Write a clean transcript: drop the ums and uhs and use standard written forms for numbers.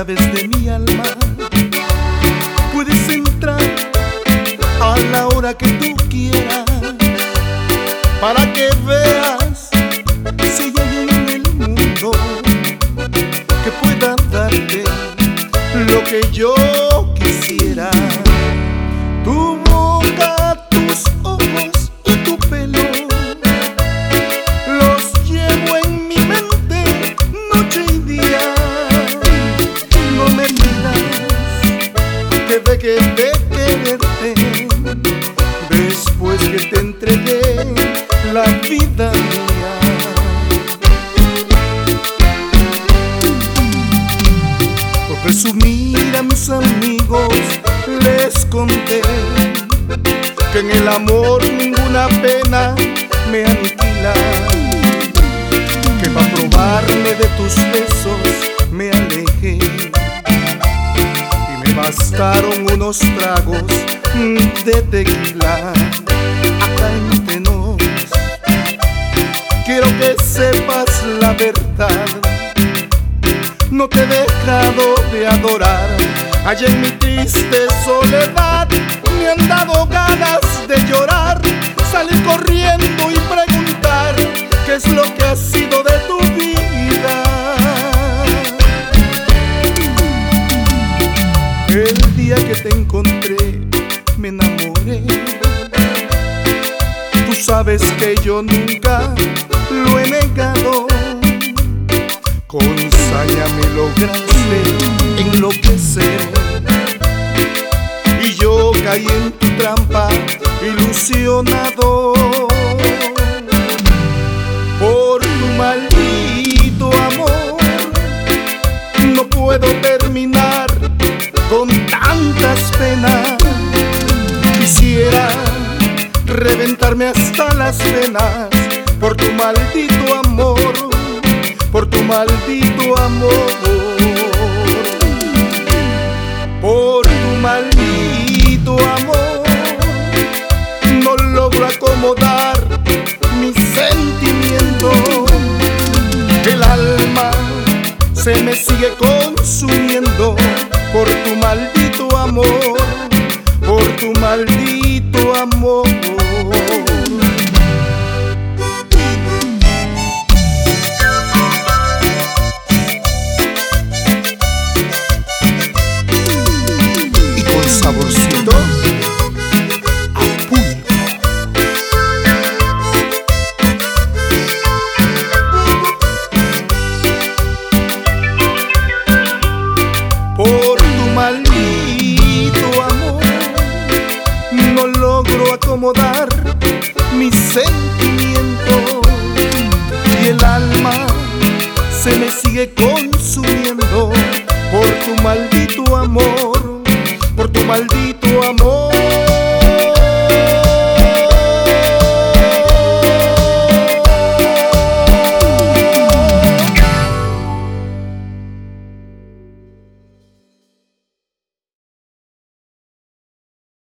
llaves de mi alma. Puedes entrar a la hora que tú quieras, para que veas si hay alguien en el mundo que pueda darte lo que yo quisiera. Tu boca, tus ojos y tu pelo los llevo en mi mente noche y día. No me pidas que deje de quererte después que te entregué la vida mía. Por presumir a mis amigos les conté que en el amor ninguna pena me aniquila, que para probarme de tus besos me alejé y me bastaron unos tragos de tequila. Acá entre nos quiero que sepas la verdad, no te he dejado de adorar. Allá en mi triste soledad me han dado ganas de llorar, salir corriendo y preguntar qué es lo que ha sido de tu vida. El día que te encontré me enamoré. Tú sabes que yo nunca lo he negado. Con saña me lograste enloquecer y yo caí en tu trampa ilusionado. Por tu maldito amor no puedo terminar con tantas penas. Quisiera reventarme hasta las venas por tu maldito amor, por tu maldito amor, por tu maldito amor. No logro acomodar mis sentimientos, el alma se me sigue consumiendo.